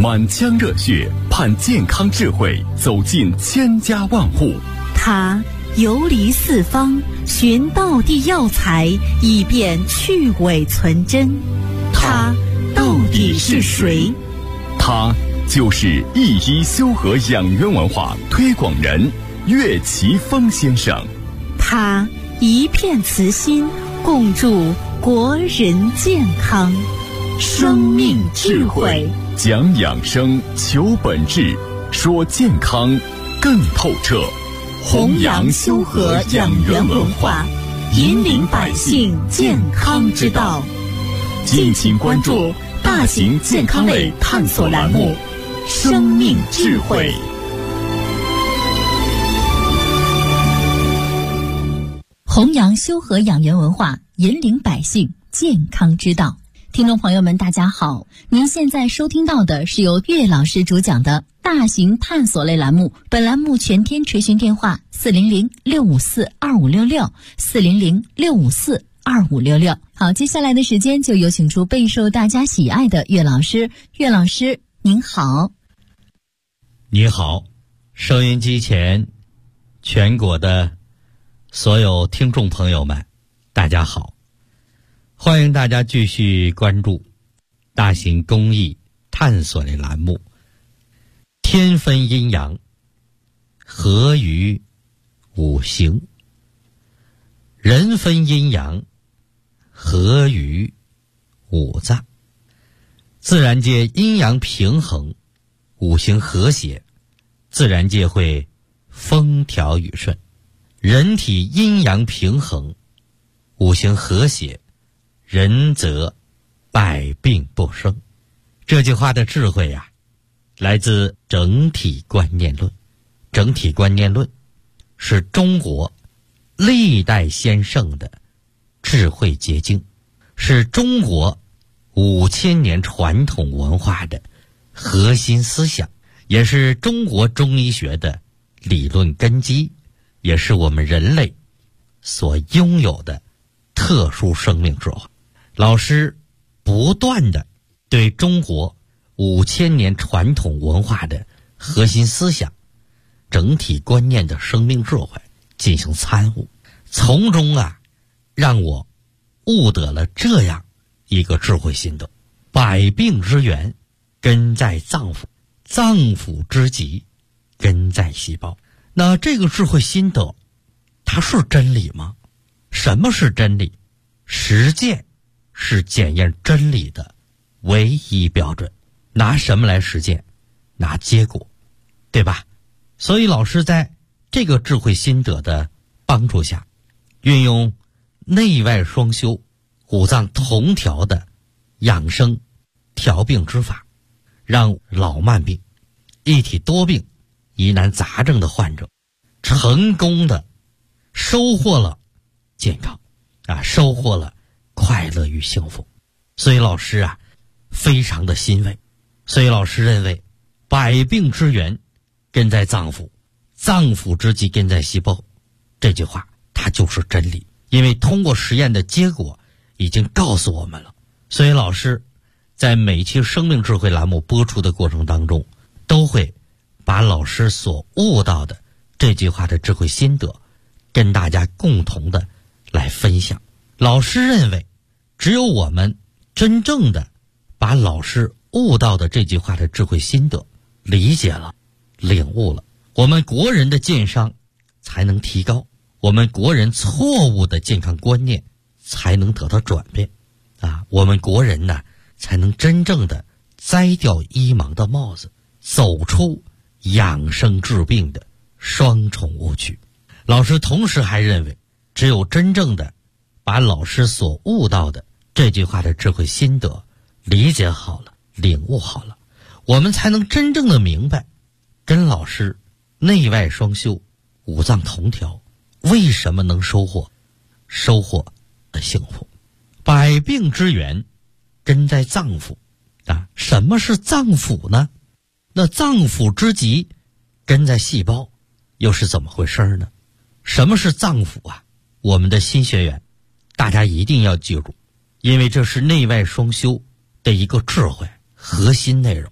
满腔热血，盼健康智慧走进千家万户。 他游离四方，寻道地药材，以便去伪存真。他到底是谁？ 他就是一一修和养元文化推广人岳奇峰先生。 他一片慈心，共筑国人健康。生命智慧， 讲养生，求本质，说健康更透彻。 弘扬修和养元文化，引领百姓健康之道。 敬请关注大型健康类探索栏目《生命智慧》。 弘扬修和养元文化，引领百姓健康之道。听众朋友们，大家好，您现在收听到的是由岳老师主讲的大型探索类栏目。本栏目全天垂询电话400-654-2566，400-654-2566。好，接下来的时间就有请出备受大家喜爱的岳老师。岳老师您好。 你好，收音机前全国的所有听众朋友们，大家好，欢迎大家继续关注大型公益探索类栏目。天分阴阳，合于五行；人分阴阳，合于五脏。自然界阴阳平衡，五行和谐，自然界会风调雨顺。人体阴阳平衡，五行和谐，人则百病不生。这句话的智慧啊，来自整体观念论。整体观念论是中国历代先圣的智慧结晶，是中国5000年传统文化的核心思想，也是中国中医学的理论根基，也是我们人类所拥有的特殊生命智慧。老师不断地对中国5000年传统文化的核心思想、整体观念的生命智慧进行参悟，从中让我悟得了这样一个智慧心得：百病之源根在脏腑，脏腑之极根在细胞。那这个智慧心得它是真理吗？什么是真理？实践是检验真理的唯一标准。拿什么来实践？拿结果，对吧？所以老师在这个智慧心得的帮助下，运用内外双修、五脏同调的养生调病之法，让老慢病、一体多病、疑难杂症的患者成功的收获了健康收获了快乐与幸福。所以老师非常的欣慰。所以老师认为，百病之源根在脏腑，脏腑之极根在细胞，这句话它就是真理。因为通过实验的结果已经告诉我们了。所以老师在每期生命智慧栏目播出的过程当中，都会把老师所悟到的这句话的智慧心得跟大家共同的来分享。老师认为，只有我们真正的把老师悟到的这句话的智慧心得理解了、领悟了，我们国人的健商才能提高，我们国人错误的健康观念才能得到转变我们国人呢才能真正的摘掉医盲的帽子，走出养生治病的双重误区。老师同时还认为，只有真正的把老师所悟到的这句话的智慧心得理解好了、领悟好了，我们才能真正的明白，跟老师内外双修、五脏同调为什么能收获的幸福。百病之源根在脏腑什么是脏腑呢？那脏腑之极根在细胞，又是怎么回事呢？什么是脏腑我们的新学员大家一定要记住，因为这是内外双修的一个智慧核心内容。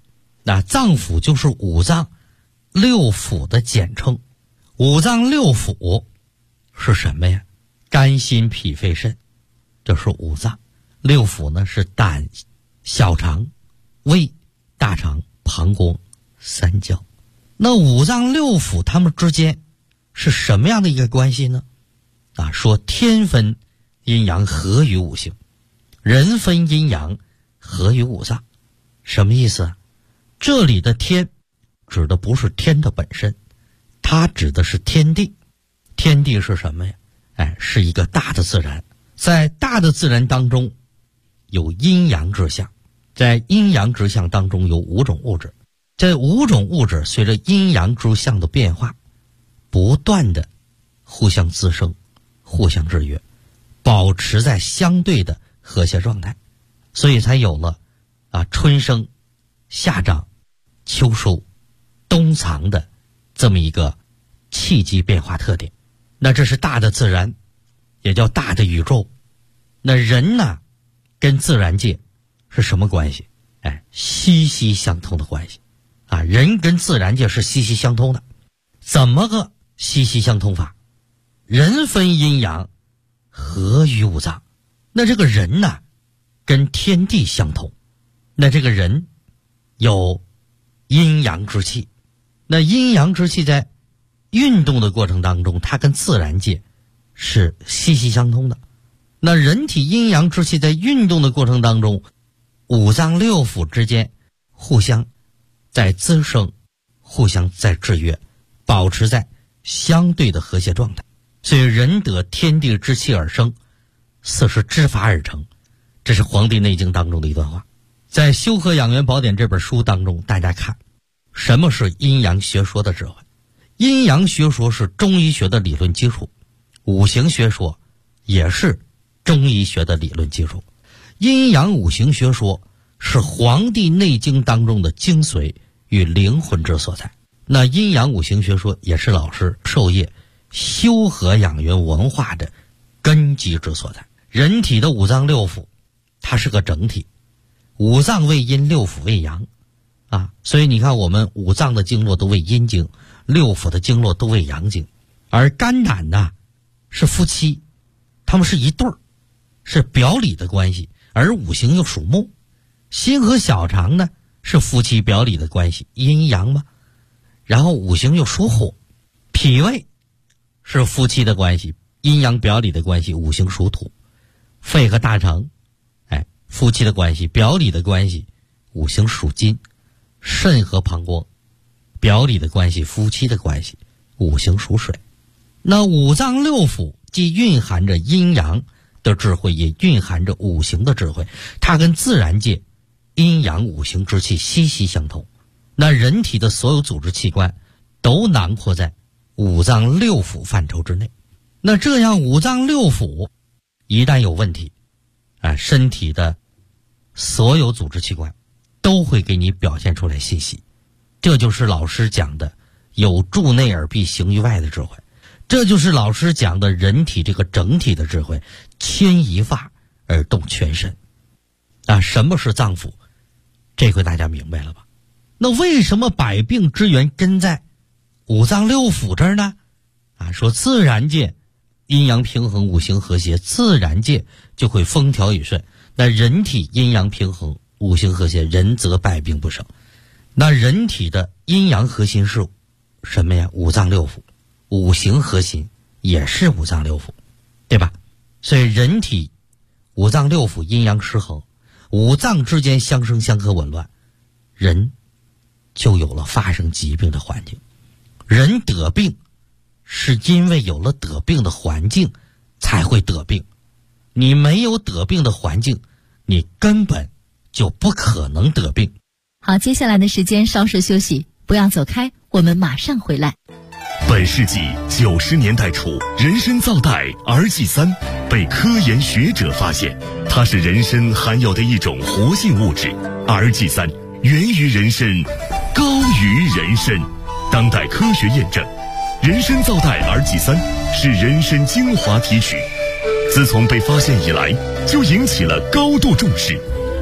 那脏腑就是五脏六腑的简称。五脏六腑是什么呀？肝心脾肺肾，这是五脏。六腑呢是胆、小肠、胃、大肠、膀胱、三焦。那五脏六腑它们之间是什么样的一个关系呢？说天分阴阳合于五行，人分阴阳合于五脏。什么意思啊？这里的天指的不是天的本身，它指的是天地。天地是什么呀？是一个大的自然。在大的自然当中有阴阳之象，在阴阳之象当中有5种物质。这5种物质随着阴阳之象的变化，不断的互相滋生，互相制约，保持在相对的和谐状态，所以才有了春生、夏长、秋收、冬藏的这么一个气机变化特点。那这是大的自然，也叫大的宇宙。那人呢，跟自然界是什么关系？息息相通的关系人跟自然界是息息相通的。怎么个息息相通法？人分阴阳合于五脏。那这个人呢，跟天地相通。那这个人有阴阳之气，那阴阳之气在运动的过程当中，它跟自然界是息息相通的。那人体阴阳之气在运动的过程当中，五脏六腑之间互相在滋生，互相在制约，保持在相对的和谐状态。所以人得天地之气而生，四时之法而成。这是《黄帝内经》当中的一段话。在《修和养元宝典》这本书当中，大家看什么是阴阳学说的智慧。阴阳学说是中医学的理论基础，五行学说也是中医学的理论基础。阴阳五行学说是《黄帝内经》当中的精髓与灵魂之所在。那阴阳五行学说也是老师授业修和养元文化的根基之所在。人体的五脏六腑它是个整体，五脏为阴，六腑为阳所以你看我们五脏的经络都为阴经，六腑的经络都为阳经。而肝胆呢是夫妻，他们是一对儿，是表里的关系。而五行又属木，心和小肠呢是夫妻表里的关系，阴阳嘛。然后五行又属火，脾胃是夫妻的关系，阴阳表里的关系，五行属土。肺和大肠夫妻的关系，表里的关系，五行属金。肾和膀胱表里的关系，夫妻的关系，五行属水。那五脏六腑既蕴含着阴阳的智慧，也蕴含着五行的智慧，它跟自然界阴阳五行之气息息相通。那人体的所有组织器官都囊括在五脏六腑范畴之内。那这样五脏六腑一旦有问题身体的所有组织器官都会给你表现出来信息。这就是老师讲的有助内而必行于外的智慧，这就是老师讲的人体这个整体的智慧，牵一发而动全身什么是脏腑？这回大家明白了吧？那为什么百病之源根在五脏六腑这儿呢？说自然界阴阳平衡，五行和谐，自然界就会风调雨顺。那人体阴阳平衡，五行和谐，人则百病不生。那人体的阴阳核心是什么呀？五脏六腑。五行核心也是五脏六腑，对吧？所以人体五脏六腑阴阳失衡，五脏之间相生相克紊乱，人就有了发生疾病的环境。人得病是因为有了得病的环境才会得病，你没有得病的环境，你根本就不可能得病。 好，接下来的时间稍事休息，不要走开，我们马上回来。 本世纪90年代初，人参皂苷儿祭三被科研学者发现，它是人参含有的一种活性物质。儿祭三源于人参，高于人参。当代科学验证，人参皂苷儿祭三是人参精华提取，自从被发现以来，就引起了高度重视。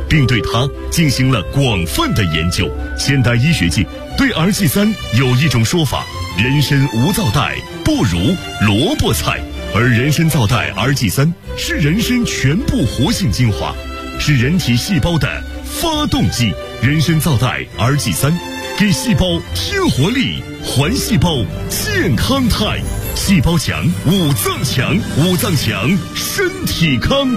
并对它进行了广泛的研究。现代医学界对 RG3 有一种说法：人参无皂带，不如萝卜菜。而人参皂带 RG3 是人参全部活性精华，是人体细胞的发动机。人参皂带 RG3 给细胞添活力，还细胞健康态。细胞强，五脏强，五脏强，身体康。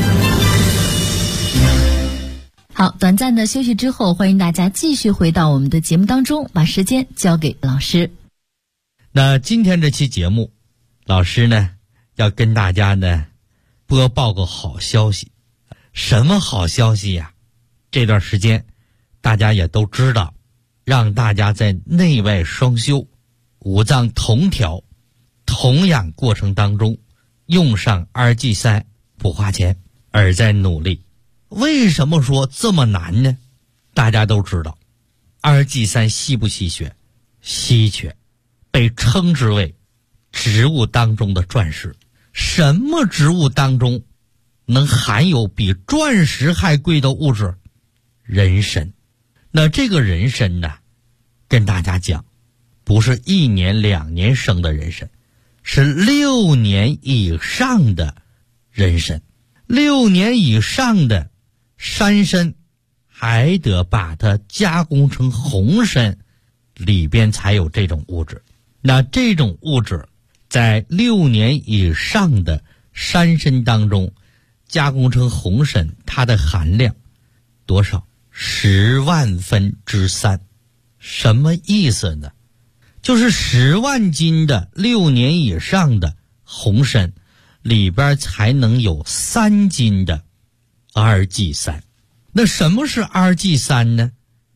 好，短暂的休息之后，欢迎大家继续回到我们的节目当中，把时间交给老师。 那今天这期节目，老师呢要跟大家呢播报个好消息。什么好消息呀？这段时间大家也都知道，让大家在内外双修、五脏同调、同养过程当中用上 RG3 不花钱，而在努力。为什么说这么难呢？大家都知道 RG3 稀不稀缺？稀缺，被称之为植物当中的钻石。什么植物当中能含有比钻石还贵的物质？人参。那这个人参呢，跟大家讲，不是1年2年生的人参，是6年以上的人参。6年以上的山参还得把它加工成红参，里边才有这种物质。那这种物质在6年以上的山参当中加工成红参，它的含量多少？10万分之3。什么意思呢？就是10万斤的6年以上的红参里边才能有3斤的 RG3。那什么是 RG3 呢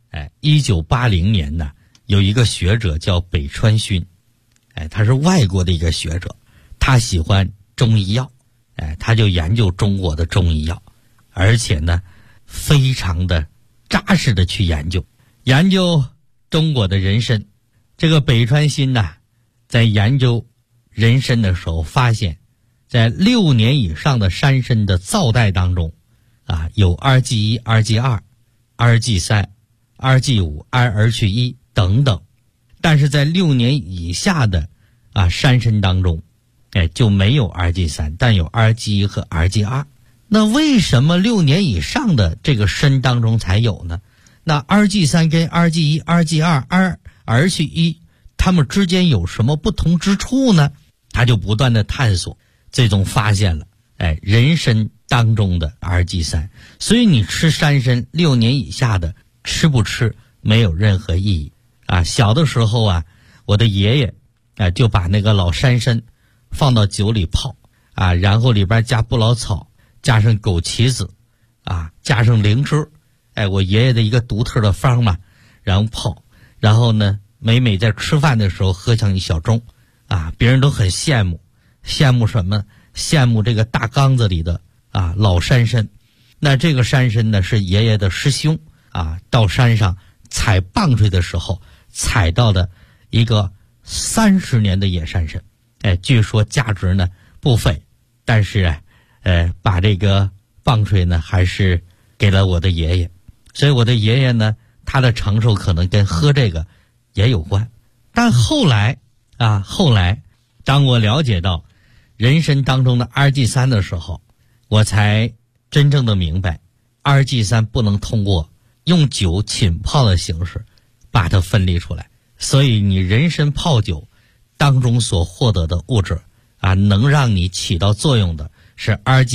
？1980年呢，有一个学者叫北川勋，他是外国的一个学者，他喜欢中医药，他就研究中国的中医药，而且呢非常的扎实的去研究中国的人参。这个北川勋呢，在研究人参的时候发现，在6年以上的山参的皂带当中有 RG1、RG2、RG3、RG5、R-1等等，但是在6年以下的山参当中就没有 RG3， 但有 RG1 和 RG2。那为什么6年以上的这个参当中才有呢？那 RG3 跟 RG1、RG2、R-1它们之间有什么不同之处呢？他就不断的探索，最终发现了人参当中的 RG3。所以你吃山参6年以下的，吃不吃没有任何意义小的时候我的爷爷就把那个老山参放到酒里泡然后里边加不老草，加上枸杞子加上灵芝，我爷爷的一个独特的方嘛，然后泡，然后呢每每在吃饭的时候喝上一小盅别人都很羡慕什么？羡慕这个大缸子里的老山参。那这个山参呢，是爷爷的师兄到山上采棒槌的时候采到的一个30年的野山参，据说价值呢不菲，但是把这个棒槌呢还是给了我的爷爷。所以我的爷爷呢，他的长寿可能跟喝这个也有关。但后来当我了解到人参当中的 RG3 的时候，我才真正的明白 RG3 不能通过用酒浸泡的形式把它分离出来。所以你人参泡酒当中所获得的物质能让你起到作用的是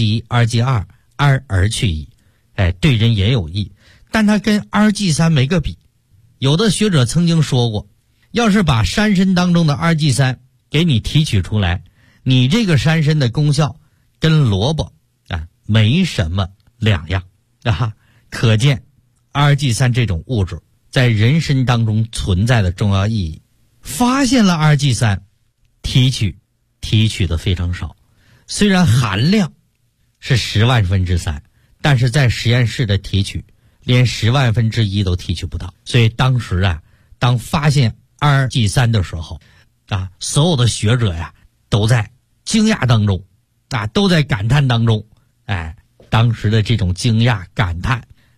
RG1、RG2、R-1，对人也有益，但它跟 RG3 没个比。有的学者曾经说过，要是把山参当中的 RG3 给你提取出来，你这个山参的功效跟萝卜没什么两样可见 RG3 这种物质在人参当中存在的重要意义。发现了 RG3 提取的非常少，虽然含量是10万分之3，但是在实验室的提取连10万分之1都提取不到。所以当时当发现 RG3 的时候所有的学者都在惊讶当中都在感叹当中。当时的这种惊讶感叹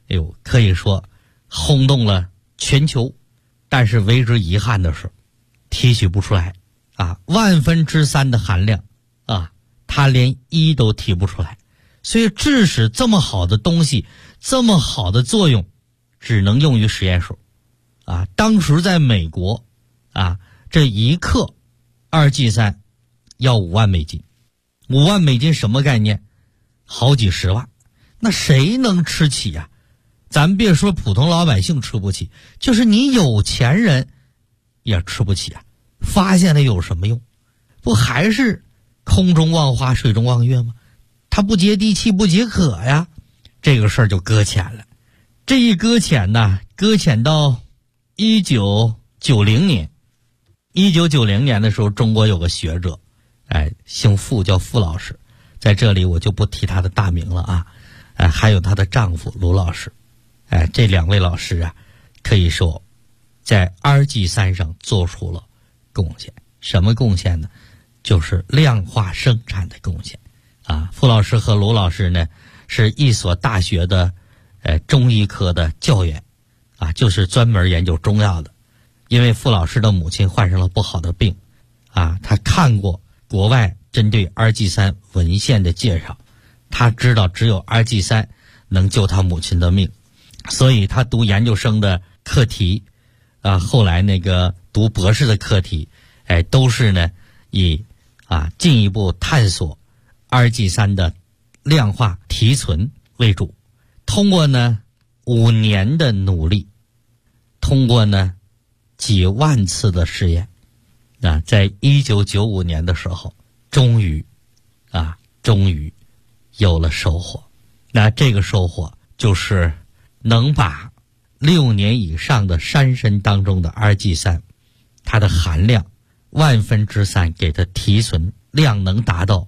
可以说轰动了全球。但是为之遗憾的是，提取不出来1/1000的含量它连1都提不出来。所以致使这么好的东西，这么好的作用，只能用于实验室当时在美国这1克2G3要$5万，$5万什么概念？好几十万。那谁能吃起呀？咱别说普通老百姓吃不起，就是你有钱人也吃不起发现了有什么用？不还是空中望花水中望月吗？它不接地气不解渴呀。这个事儿就搁浅了。这一搁浅呢，搁浅到1990年。1990年的时候，中国有个学者姓傅，叫傅老师，在这里我就不提他的大名了还有他的丈夫卢老师。这2位老师可以说在 RG3 上做出了贡献。什么贡献呢？就是量化生产的贡献傅老师和卢老师呢，是一所大学的中医科的教员就是专门研究中药的。因为傅老师的母亲患上了不好的病他看过国外针对 RG3 文献的介绍，他知道只有 RG3 能救他母亲的命，所以他读研究生的课题后来那个读博士的课题都是呢以进一步探索 RG3 的量化提纯为主。通过呢5年的努力，通过呢几万次的试验在1995年的时候，终于有了收获。那这个收获就是能把6年以上的山参当中的 RG3 它的含量1/1000给它提纯量能达到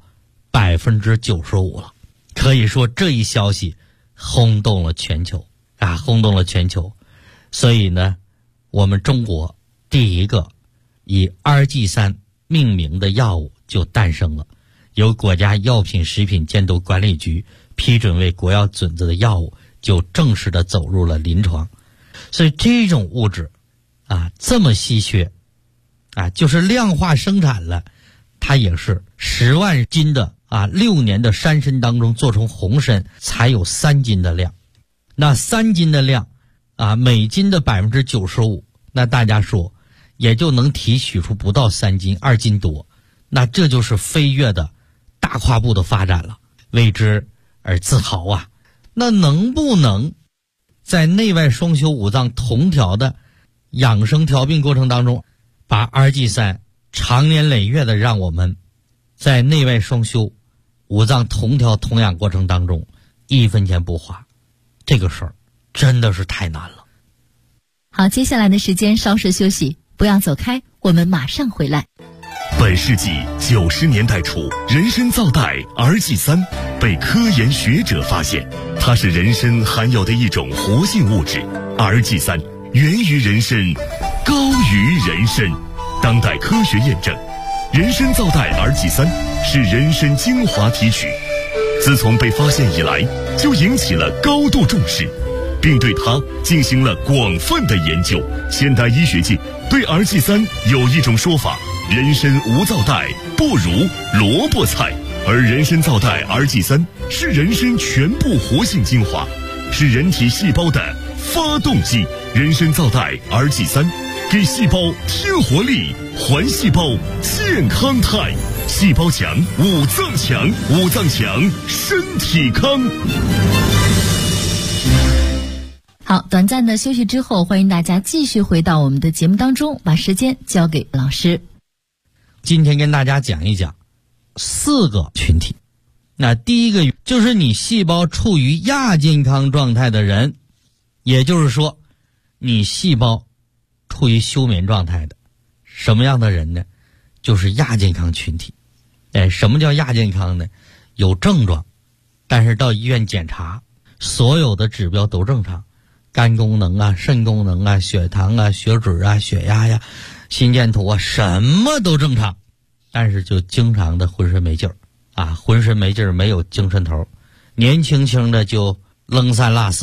95%了。可以说这一消息轰动了全球轰动了全球。所以呢，我们中国第一个以 RG3 命名的药物就诞生了，由国家药品食品监督管理局批准为国药准则的药物就正式的走入了临床。所以这种物质这么稀缺就是量化生产了，它也是10万斤的6年的山参当中做成红参才有3斤的量。那3斤的量每斤的95%，那大家说也就能提取出不到3斤，2斤多。那这就是飞跃的大跨步的发展了，为之而自豪那能不能在内外双修五脏同调的养生调病过程当中，把 RG3 长年累月的让我们在内外双修五脏同调同养过程当中1分钱不花？这个事儿真的是太难了。 好，接下来的时间稍事休息，不要走开，我们马上回来。 本世纪90年代初，人参皂苷 RG3 被科研学者发现，它是人参含有的一种活性物质。RG3 源于人参，高于人参。当代科学验证，人参皂苷 RG3 是人参精华提取，自从被发现以来，就引起了高度重视，并对它进行了广泛的研究。现代医学界对 RG3 有一种说法：人参无皂苷，不如萝卜菜。而人参皂苷 RG3 是人参全部活性精华，是人体细胞的发动机。人参皂苷 RG3 给细胞添活力，还细胞健康态。细胞强，五脏强，五脏强，身体康。 好，短暂的休息之后，欢迎大家继续回到我们的节目当中，把时间交给老师。 今天跟大家讲一讲4个群体。那第一个就是你细胞处于亚健康状态的人，也就是说你细胞处于休眠状态的。什么样的人呢？就是亚健康群体。什么叫亚健康呢？有症状，但是到医院检查，所有的指标都正常，肝功能肾功能血糖血脂血压心电图什么都正常，但是就经常的浑身没劲儿浑身没劲儿，没有精神头，年轻轻的就扔三落四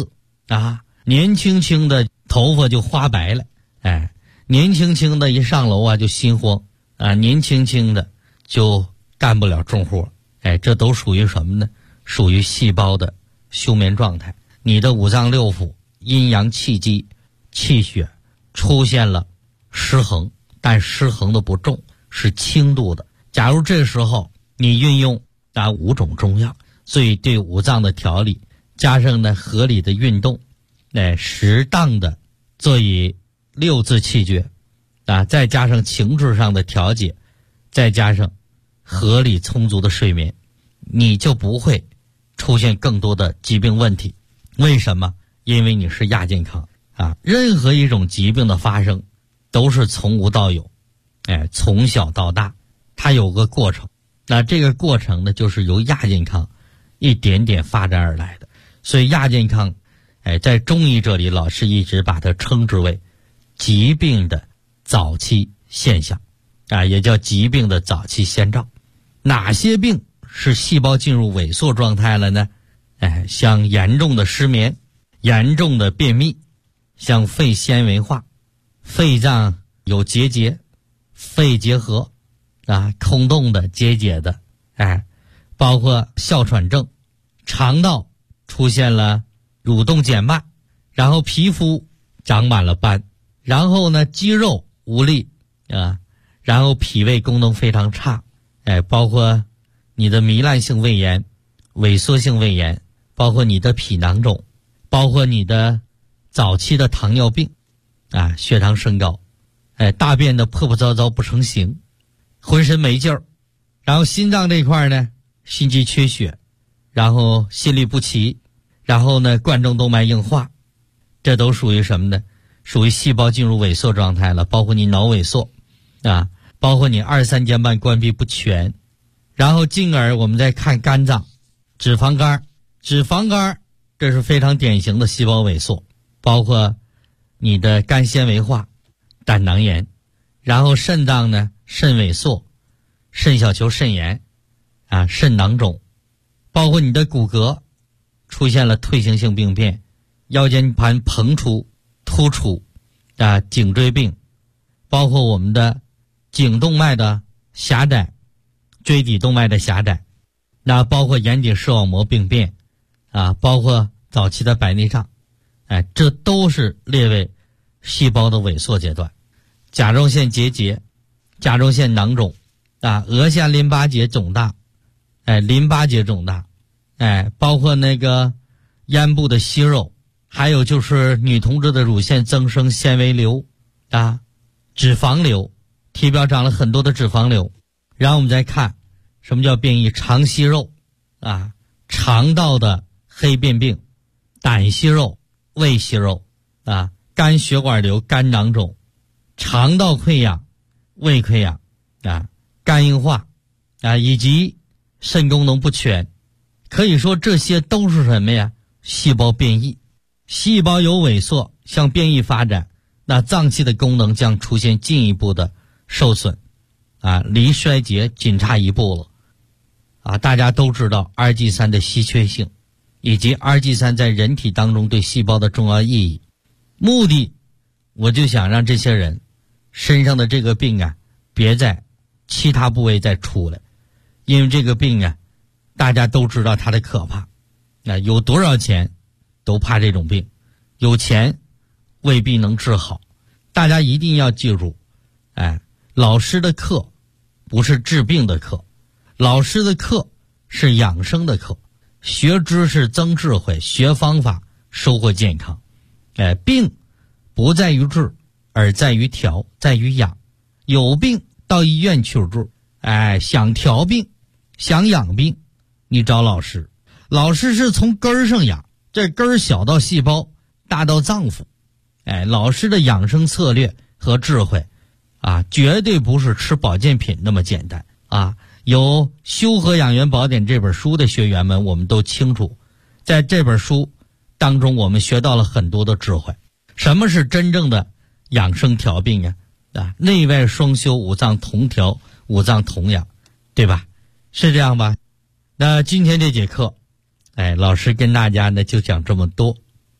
啊，年轻轻的头发就花白了，哎，年轻轻的一上楼啊就心慌啊，年轻轻的就干不了重活，哎，这都属于什么呢？属于细胞的休眠状态。你的五脏六腑、阴阳气机、气血出现了失衡，但失衡的不重，是轻度的。假如这时候你运用5种中药，所以对五脏的调理，加上呢合理的运动，适当的做以6字气诀再加上情志上的调节，再加上合理充足的睡眠，你就不会出现更多的疾病问题。为什么？因为你是亚健康任何一种疾病的发生都是从无到有，从小到大它有个过程，那这个过程呢就是由亚健康一点点发展而来的。所以亚健康在中医这里老师一直把它称之为疾病的早期现象也叫疾病的早期先兆。哪些病是细胞进入萎缩状态了呢？像严重的失眠、严重的便秘，像肺纤维化、肺脏有结节、肺结核空洞的、结节的，包括哮喘症，肠道出现了蠕动减慢，然后皮肤长满了斑，然后呢肌肉无力然后脾胃功能非常差，包括你的糜烂性胃炎、萎缩性胃炎，包括你的脾囊肿，包括你的早期的糖尿病血糖升高，大便的破破糟糟不成形，浑身没劲儿，然后心脏这块呢心肌缺血，然后心律不齐，然后呢冠状动脉硬化，这都属于什么呢？属于细胞进入萎缩状态了。包括你脑萎缩包括你二三尖瓣关闭不全，然后进而我们再看肝脏、脂肪肝，这是非常典型的细胞萎缩，包括你的肝纤维化、胆囊炎，然后肾脏呢肾萎缩、肾小球肾炎肾囊肿，包括你的骨骼出现了退行性病变，腰间盘膨出、突出颈椎病，包括我们的颈动脉的狭窄、椎底动脉的狭窄，包括眼底视网膜病变包括早期的白内障，这都是列为细胞的萎缩阶段。甲状腺结节、甲状腺囊肿额下淋巴结肿大，淋巴结肿大，包括那个咽部的息肉，还有就是女同志的乳腺增生、纤维瘤脂肪瘤，体表长了很多的脂肪瘤。然后我们再看什么叫变异，肠息肉肠道的黑变病、胆息肉、胃息肉肝血管瘤、肝囊肿、肠道溃疡、胃溃疡肝硬化以及肾功能不全。可以说这些都是什么呀？细胞变异。细胞有萎缩向变异发展，那脏器的功能将出现进一步的受损离衰竭仅差一步了大家都知道 RG3 的稀缺性，以及 RG3 在人体当中对细胞的重要意义。目的我就想让这些人身上的这个病别在其他部位再出来，因为这个病大家都知道它的可怕，有多少钱都怕这种病，有钱未必能治好。大家一定要记住老师的课不是治病的课，老师的课是养生的课，学知识增智慧，学方法收获健康。病不在于治，而在于调，在于养。有病到医院求助，想调病、想养病，你找老师。老师是从根儿上养，这根儿小到细胞，大到脏腑。老师的养生策略和智慧绝对不是吃保健品那么简单有《修和养元宝典》这本书的学员们，我们都清楚，在这本书当中我们学到了很多的智慧。什么是真正的养生调病内外双修，五脏同调，五脏同养，对吧？是这样吧？那今天这节课老师跟大家呢就讲这么多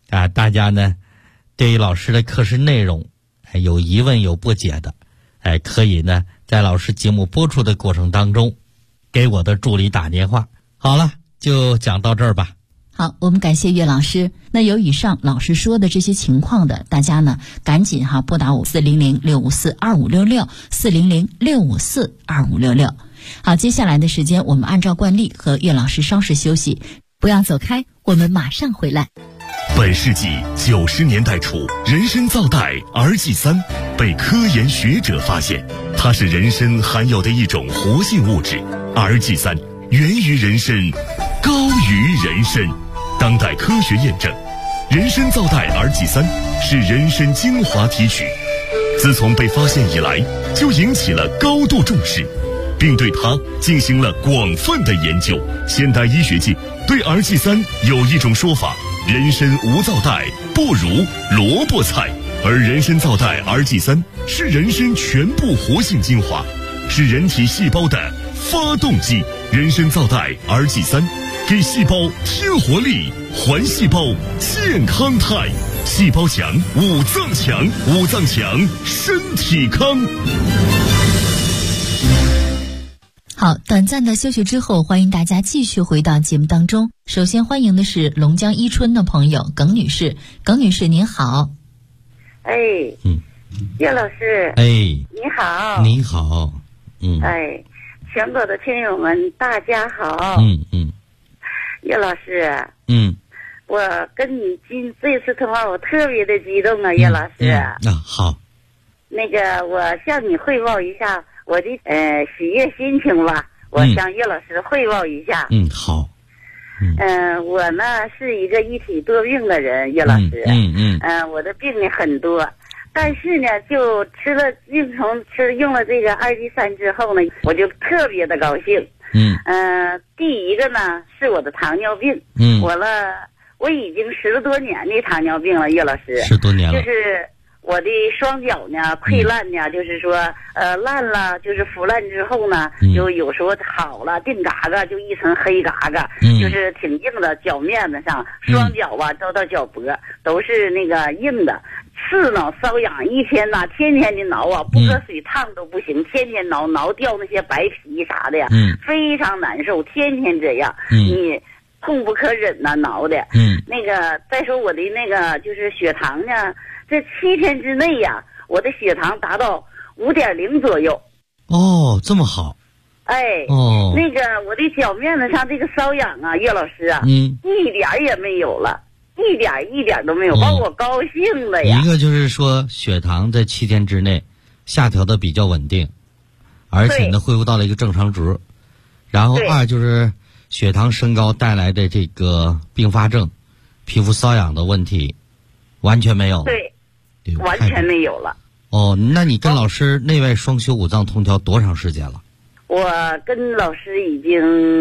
大家呢对于老师的课时内容有疑问有不解的，可以呢在老师节目播出的过程当中给我的助理打电话。好了，就讲到这儿吧。 好，我们感谢岳老师。那有以上老师说的这些情况的，大家呢赶紧拨打400-654-2566，400-654-2566。好，接下来的时间我们按照惯例和岳老师稍事休息，不要走开，我们马上回来。 本世纪90年代初，人参皂苷 RG3 被科研学者发现，它是人参含有的一种活性物质。RG3 源于人参，高于人参。当代科学验证，人参皂苷 RG3 是人参精华提取，自从被发现以来，就引起了高度重视，并对它进行了广泛的研究。现代医学界对 RG3 有一种说法：人参无皂苷，不如萝卜菜。而人参皂苷 RG3 是人参全部活性精华，是人体细胞的发动机。人参皂苷 RG3 给细胞添活力，还细胞健康态。细胞强，五脏强，五脏强，身体康。 好，短暂的休息之后，欢迎大家继续回到节目当中。首先欢迎的是龙江伊春的朋友耿女士。耿女士您好。 岳老师，你好。 你好。 全国的听友们大家好。岳老师，我跟你这次通话我特别的激动啊，岳老师。 好。 那个我向你汇报一下我的喜悦心情吧，我向岳老师汇报一下。 好。 我呢是一个一体多病的人，岳老师。我的病呢很多，但是呢就用了这个RG3之后呢，我就特别的高兴。第一个呢是我的糖尿病。我已经10多年的糖尿病了，岳老师。 10多年了。 就是我的双脚呢溃烂呢，就是说烂了，就是腐烂之后呢，就有时候好了定嘎嘎就一层黑嘎嘎，就是挺硬的，脚面子上双脚吧都到脚脖都是那个硬的，刺挠瘙痒，一天呐天天的挠啊，不搁水烫都不行，天天挠掉那些白皮啥的呀，非常难受，天天这样，你痛不可忍呐，挠的。那个再说我的那个就是血糖呢，这7天之内呀，我的血糖达到5.0左右。 哦，这么好。 那个我的脚面子上这个瘙痒啊，岳老师啊，一点也没有了，一点都没有，把我高兴的呀。 一个就是说血糖在7天之内下调的比较稳定，而且呢恢复到了一个正常值。然后二就是血糖升高带来的这个并发症，皮肤瘙痒的问题完全没有。 对，完全没有了。 那你跟老师内外双修五脏通调多长时间了？ 我跟老师已经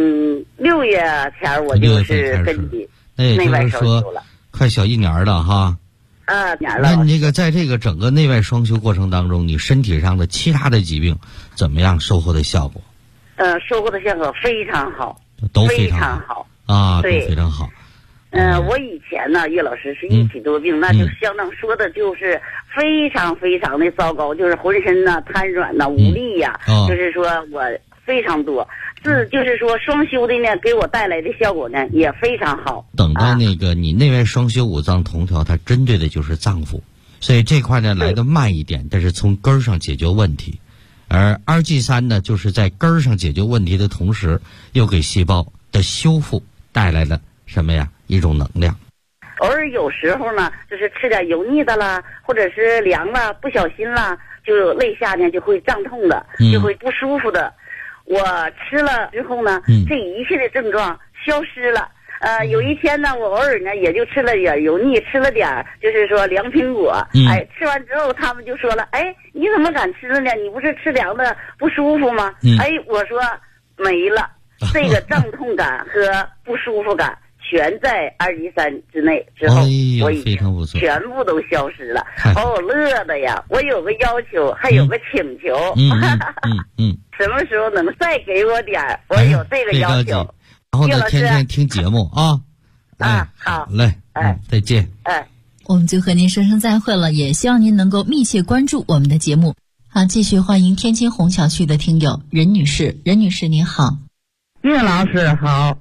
6月前我就是跟你内外双修了， 快小1年了哈。 年了。 那你这个在这个整个内外双修过程当中，你身体上的其他的疾病怎么样收获的效果？ 收获的效果非常好， 都非常好啊，都非常好。 我以前呢，岳老师是一体多病，那就相当说的就是非常非常的糟糕，就是浑身呢瘫软呐、无力呀，就是说我非常多。就是说双修的呢，给我带来的效果呢也非常好。 等到那个你内外双修五脏同调，它针对的就是脏腑，所以这块呢来得慢一点，但是从根儿上解决问题。而RG3呢，就是在根儿上解决问题的同时，又给细胞的修复带来了什么呀？一种能量。 偶尔有时候呢，就是吃点油腻的啦，或者是凉了，不小心啦，就肋下呢就会胀痛的，就会不舒服的。我吃了之后呢，这一切的症状消失了。有一天呢，我偶尔呢也就吃了点油腻，吃了点就是说凉苹果。吃完之后他们就说了，你怎么敢吃了呢？你不是吃凉的不舒服吗？我说没了，这个胀痛感和不舒服感全在RG3之内之后，我已经全部都消失了，把我乐的呀！我有个要求，还有个请求，什么时候能再给我点儿？我有这个要求。 然后呢，天天听节目啊， 啊，好嘞，再见。 我们就和您说声再会了，也希望您能够密切关注我们的节目。好，继续欢迎天津虹桥区的听友任女士。任女士您好。 叶老师好。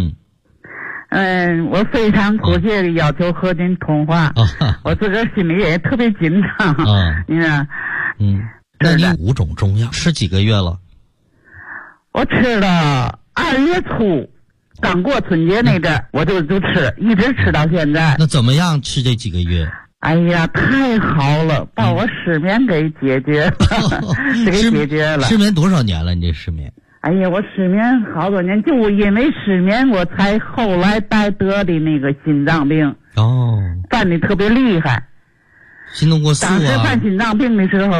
我非常迫切的要求和您通话，我自个儿心里也特别紧张。你看， 那你5种中药吃几个月了？ 我吃了2月初，刚过春节那阵儿，我就吃，一直吃到现在。 那怎么样吃这几个月？ 哎呀，太好了，把我失眠给解决了，给解决了。 失眠多少年了？你这失眠？ 哎呀，我失眠好多年，就因为失眠，我才后来得的那个心脏病。犯的特别厉害。 心动过速啊！ 当时犯心脏病的时候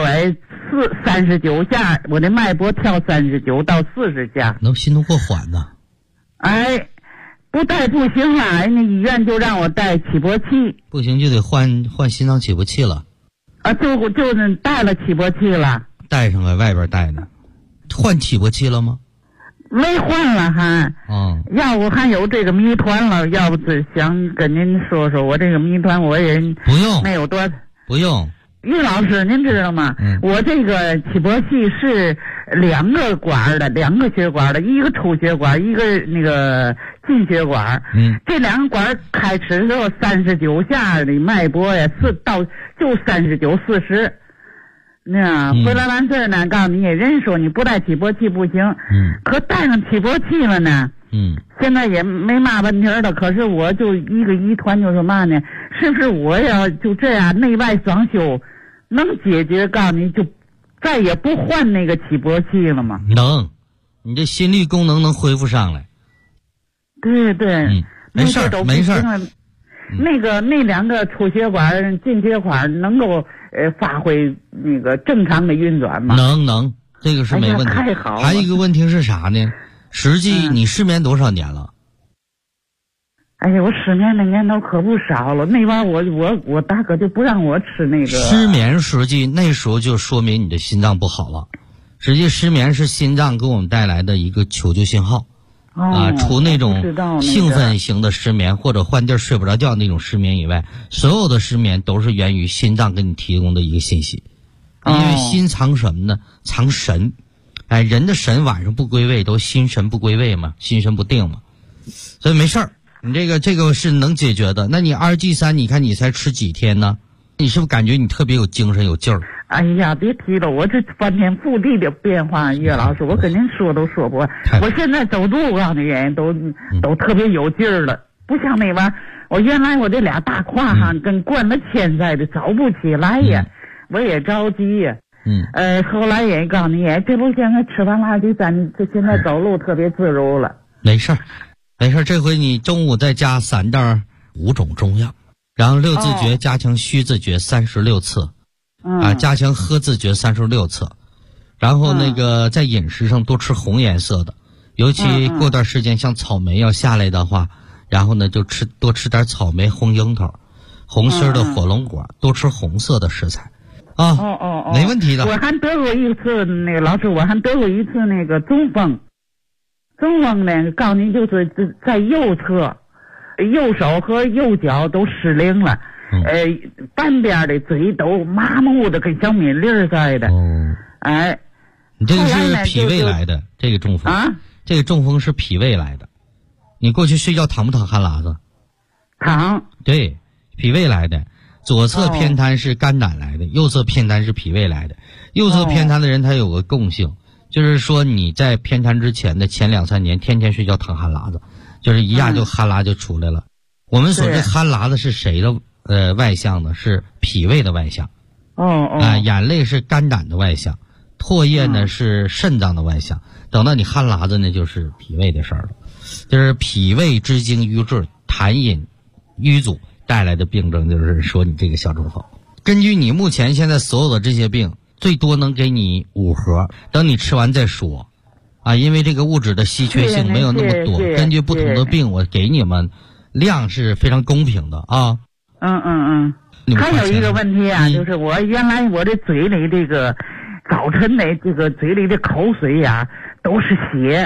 ，39下，我的脉搏跳39到40下。 能心动过缓呢？ 不带不行了，人家医院就让我带起搏器。 不行就得换心脏起搏器了。 就带了起搏器了。 带上了，外边带的。换起搏器了吗？ 没换了还。要不还有这个谜团了，要不是想跟您说说我这个谜团，我也不用没有多。 不用。 于老师您知道吗？我这个起搏器是2个管的，2个血管的，一个出血管，一个那个进血管。这2个管开始的时候39下的脉搏呀，就39、40。那回来完事儿呢，告诉你人说你不带起搏器不行。可带上起搏器了呢。现在也没嘛问题了。可是我就一个疑团，就是嘛呢？是不是我要就这样内外双修，能解决？告诉你就再也不换那个起搏器了吗？ 能，你这心律功能能恢复上来。 对对， 没事没事。 那2个出血管、进血管能够发挥那个正常的运转吗？ 能，这个是没问题。 太好了。 还有一个问题是啥呢？实际你失眠多少年了？ 哎呀，我失眠的年头可不少了。那玩意儿我大哥就不让我吃那个。 失眠实际那时候就说明你的心脏不好了。实际失眠是心脏给我们带来的一个求救信号。除那种兴奋型的失眠或者换地儿睡不着觉那种失眠以外，所有的失眠都是源于心脏给你提供的一个信息。因为心藏什么呢？藏神。人的神晚上不归位，都心神不归位嘛，心神不定嘛。所以没事儿，你这个是能解决的。那你2G3，你看你才吃几天呢？你是不是感觉你特别有精神有劲儿？ 哎呀，别提了，我这翻天覆地的变化，岳老师，我跟您说都说不完。我现在走路，我告诉你，人都特别有劲儿了，不像那玩意儿。我原来我这俩大胯跟灌了铅似的，走不起来呀，我也着急呀。后来也告诉你，这不现在吃完2G3，这现在走路特别自如了。 没事儿，这回你中午再加3袋5种中药，然后6字诀加强虚字诀36次。加强喝字诀36次，然后那个在饮食上多吃红颜色的，尤其过段时间像草莓要下来的话，然后呢就多吃点草莓、红樱桃、红心的火龙果，多吃红色的食材。没问题的。 我还得过一次那个老师，我还得过一次那个中风呢，告诉你就是在右侧，右手和右脚都失灵了。半边的嘴都麻木的跟小米粒似的。 你这个是脾胃来的，这个中风这个中风是脾胃来的。你过去睡觉淌不淌汗喇子？ 淌。 对，脾胃来的。左侧偏瘫是肝胆来的，右侧偏瘫是脾胃来的。右侧偏瘫的人他有个共性，就是说你在偏瘫之前的前2-3年天天睡觉淌汗喇子，就是一下就汗喇就出来了。我们所谓汗喇子是谁的外向呢？是脾胃的外向。眼泪是肝胆的外向，唾液呢是肾脏的外向。等到你汗喇子呢，就是脾胃的事儿了。就是脾胃之经瘀滞、痰饮瘀阻带来的病症，就是说你这个小中风。根据你目前现在所有的这些病，最多能给你5盒，等你吃完再说。因为这个物质的稀缺性没有那么多，根据不同的病，我给你们量是非常公平的啊。 还有一个问题啊，就是我原来我的嘴里这个早晨的这个嘴里的口水呀，都是血，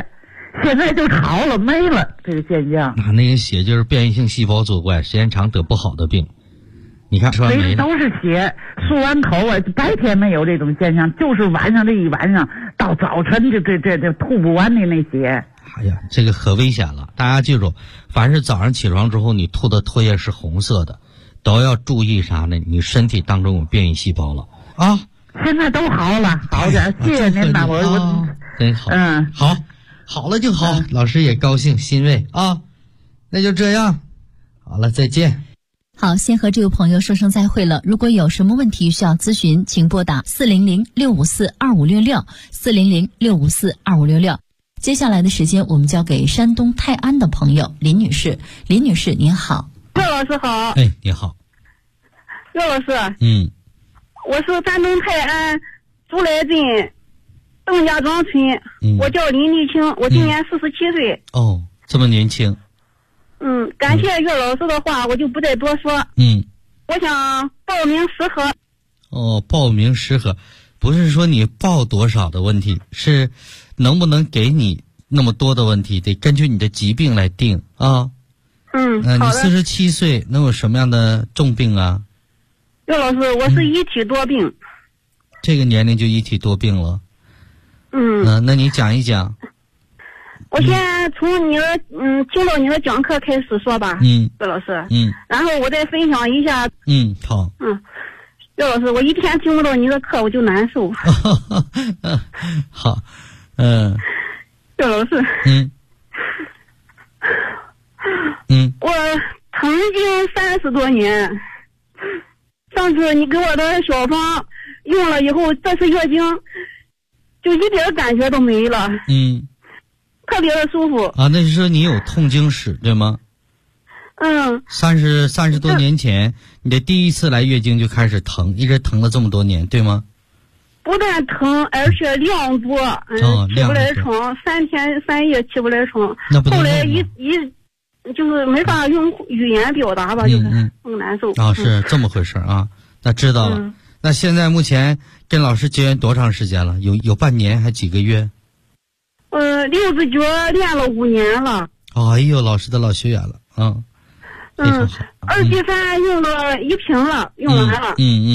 现在就好了，没了这个现象。 那个血就是变异性细胞作怪，时间长得不好的病。你看，说没了都是血，漱完口啊，白天没有这种现象，就是晚上这一晚上到早晨就这吐不完的那血。 哎呀，这个可危险了！大家记住，凡是早上起床之后你吐的唾液是红色的，都要注意啥呢？你身体当中有变异细胞了啊！ 现在都好了，好点，谢谢您吧，我真好，好了就好，老师也高兴欣慰啊。那就这样，好了，再见。 好，先和这位朋友说声再会了。如果有什么问题需要咨询，请拨打400-654-2566，400-654-2566。接下来的时间，我们交给山东泰安的朋友林女士。林女士，您好。 岳老师好。 哎，你好。 岳老师。我是山东泰安朱来镇邓家庄村，我叫林丽清，我今年47岁。 哦，这么年轻。 感谢岳老师的话，我就不再多说。我想报名10盒。 哦，报名10盒，不是说你报多少的问题，是能不能给你那么多的问题，得根据你的疾病来定啊。 好的。 你47岁，能有什么样的重病啊？ 岳老师，我是一体多病。 这个年龄就一体多病了。那你讲一讲。 我先从你的听到你的讲课开始说吧。岳老师。然后我再分享一下。 好。 岳老师，我一天听不到你的课我就难受。 好。 岳老师。我疼经30多年，上次你给我的小方用了以后，这次月经就一点感觉都没了。特别的舒服啊！那是说你有痛经史对吗？30多年前，你的第一次来月经就开始疼，一直疼了这么多年，对吗？ 不但疼，而且量多，起不来床，3天3夜起不来床。后来就是没法用语言表达吧，就是更难受。 是这么回事啊？那知道了。那现在目前跟老师结缘多长时间了？有半年还几个月 ？6字诀练了5年了。 哎呦，老师的老学员了非常好。 2级3用了1瓶了，用完了。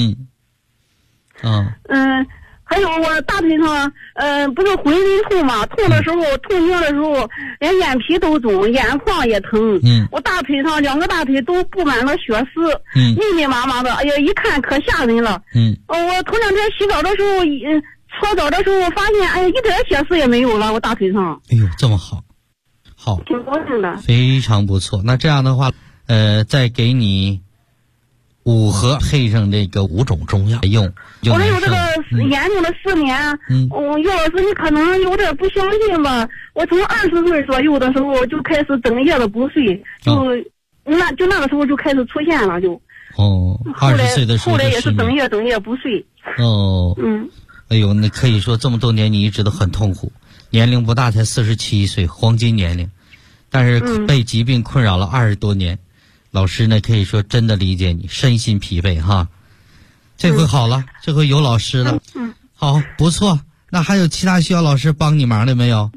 还有我大腿上不是浑身痛嘛，痛的时候痛经的时候连眼皮都肿，眼眶也疼。我大腿上2个大腿都布满了血丝，密密麻麻的，哎呀，一看可吓人了。我头2天洗澡的时候搓澡的时候发现，哎呀，一点血丝也没有了，我大腿上。 哎呦，这么好， 挺高兴的， 非常不错。那这样的话，再给你5盒配上这个5种中药用。 我还有这个严重的失眠。岳老师，你可能有点不相信吧？我从20岁左右的时候就开始整夜的不睡，那个时候就开始出现了，就。 20岁的时候后来也是整夜不睡。 哎呦，那可以说这么多年你一直都很痛苦，年龄不大，才47岁，黄金年龄，但是被疾病困扰了20多年。老师呢，可以说真的理解你，身心疲惫哈。这回好了，这回有老师了。好，不错。那还有其他需要老师帮你忙的没有？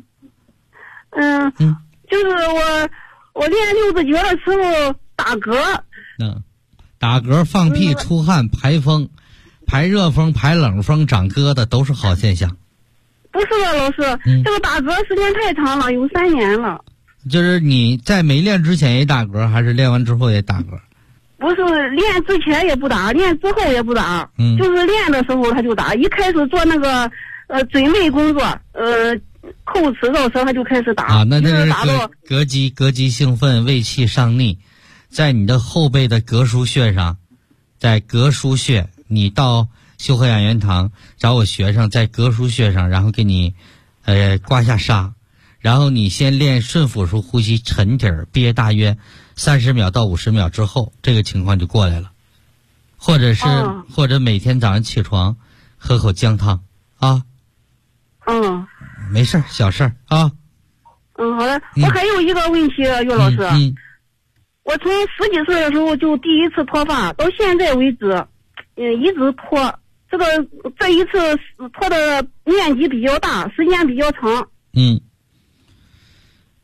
就是我练6字诀的时候打嗝。 打嗝、放屁、出汗、排风。排热风、排冷风、长疙瘩都是好现象。 不是的，老师，这个打嗝时间太长了，有3年了。 就是你在没练之前也打嗝，还是练完之后也打嗝？ 不是，练之前也不打，练之后也不打。就是练的时候他就打，一开始做那个准备工作，叩齿绕舌他就开始打。 那是膈肌兴奋，胃气上逆，在你的后背的膈腧穴上，在膈腧穴。你到修和养元堂找我学生，在膈腧穴上，然后给你刮下痧，然后你先练顺腹式呼吸，沉底儿憋大约30秒到50秒之后，这个情况就过来了。或者每天早上起床喝口姜汤啊。没事，小事啊。 好的。我还有一个问题，岳老师。我从10几岁的时候就第一次脱发，到现在为止。一直脱，这一次脱的面积比较大，时间比较长。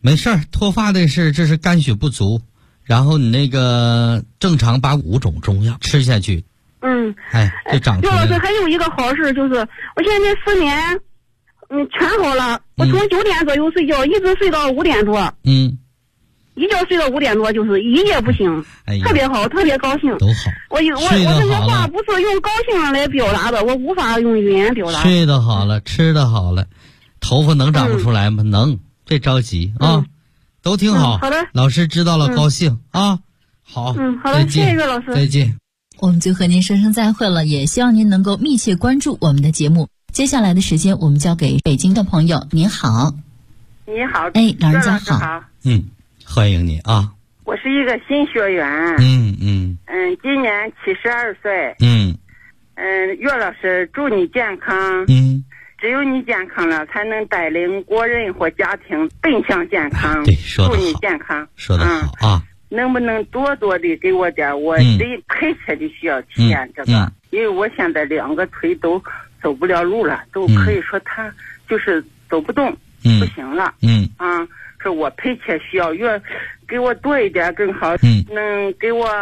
没事儿，脱发的是这是肝血不足，然后你那个正常把5种中药吃下去。就长出来了。 刘老师还有一个好事就是，我现在失眠，全好了。我从9点左右睡觉，一直睡到5点多。一觉睡到5点多，就是一夜不醒，特别好，特别高兴。 都好。 我这些话不是用高兴来表达的，我无法用语言表达。 睡得好了，吃得好了，头发能长不出来吗？能，别着急啊，都挺好。 好的， 老师知道了，高兴啊。好， 好的，谢谢岳老师， 再见。 我们就和您说声再会了，也希望您能够密切关注我们的节目。接下来的时间，我们交给北京的朋友。您好。 你好， 老人家好。 欢迎你啊！ 我是一个新学员。今年72岁。岳老师，祝你健康。只有你健康了，才能带领国人或家庭奔向健康。 对，说得好。 祝你健康。 说得好啊！ 能不能多多的给我点？我得迫切的需要体验这个，因为我现在2个腿都走不了路了，都可以说他就是走不动，不行了。是我迫切需要，越给我多一点更好。能给我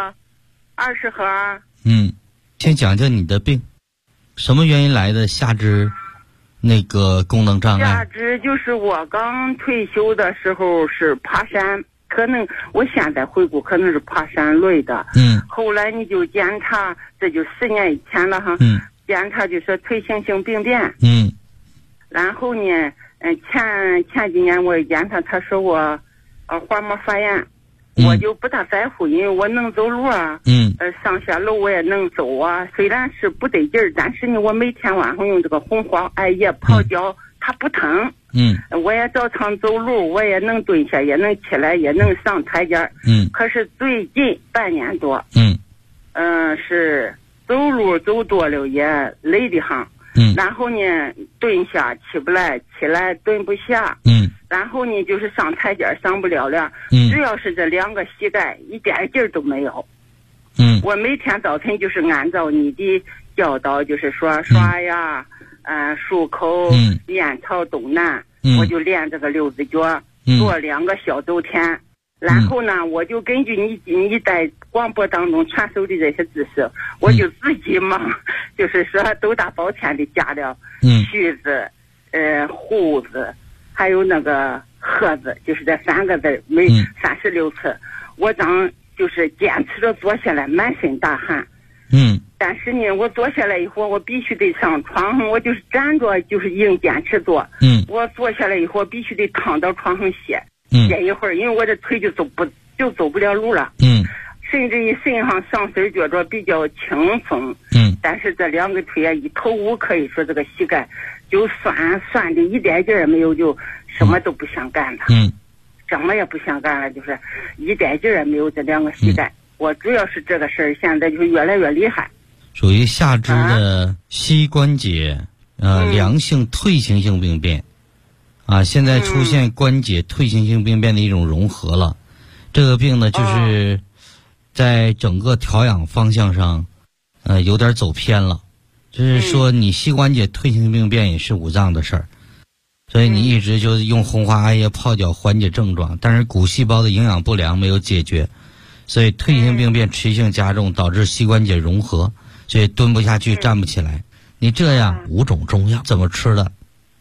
20盒。 先讲讲你的病，什么原因来的下肢那个功能障碍？ 下肢就是我刚退休的时候是爬山，可能我现在回顾可能是爬山累的。后来你就检查，这就10年以前了哈。检查就是退行性病变。然后呢，前几年我检查，他说我滑膜发炎，我就不大在乎，因为我能走路啊。上下楼我也能走啊，虽然是不得劲儿，但是呢，我每天晚上用这个红黄艾叶泡脚，它不疼。我也照常走路，我也能蹲下，也能起来，也能上台阶。可是最近半年多，是走路走多了也累得慌。然后呢，蹲下起不来，起来蹲不下。然后呢，就是上台阶上不了了。只要是这2个膝盖一点劲儿都没有。我每天早晨就是按照你的教导，就是说刷牙，漱口，面朝东南，我就练这个6字脚，做2个小周天。然后呢，我就根据你在广播当中传授的这些知识，我就自己嘛，就是说都大包天的加了须子、胡子，还有那个盒子，就是这3个字，每36次，我就是坚持着坐下来，满身大汗。但是呢，我坐下来以后，我必须得上床上，我就是站着，就是硬坚持坐。我坐下来以后，必须得躺到床上歇一会儿，因为我这腿就走不了路了。甚至于身上身觉着比较轻松。但是这2个腿啊一头乌，可以说这个膝盖就酸的一点劲儿也没有，就什么都不想干了。什么也不想干了，就是一点劲儿也没有。这2个膝盖，我主要是这个事儿，现在就是越来越厉害。 属于下肢的膝关节良性退行性病变。现在出现关节退行性病变的一种融合了。这个病呢，就是在整个调养方向上，有点走偏了。就是说，你膝关节退行性病变也是5脏的事儿，所以你一直就用红花艾叶泡脚缓解症状，但是骨细胞的营养不良没有解决，所以退行性病变持续性加重，导致膝关节融合，所以蹲不下去，站不起来。你这样5种中药怎么吃的？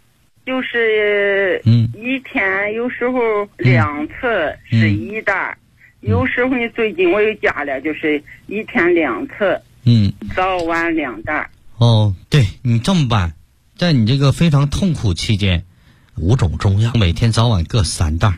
就是一天有时候2次是1袋，有时候呢最近我又加了，就是一天2次，早晚2袋。 对，你这么办，在你这个非常痛苦期间，5种中药每天早晚各3袋。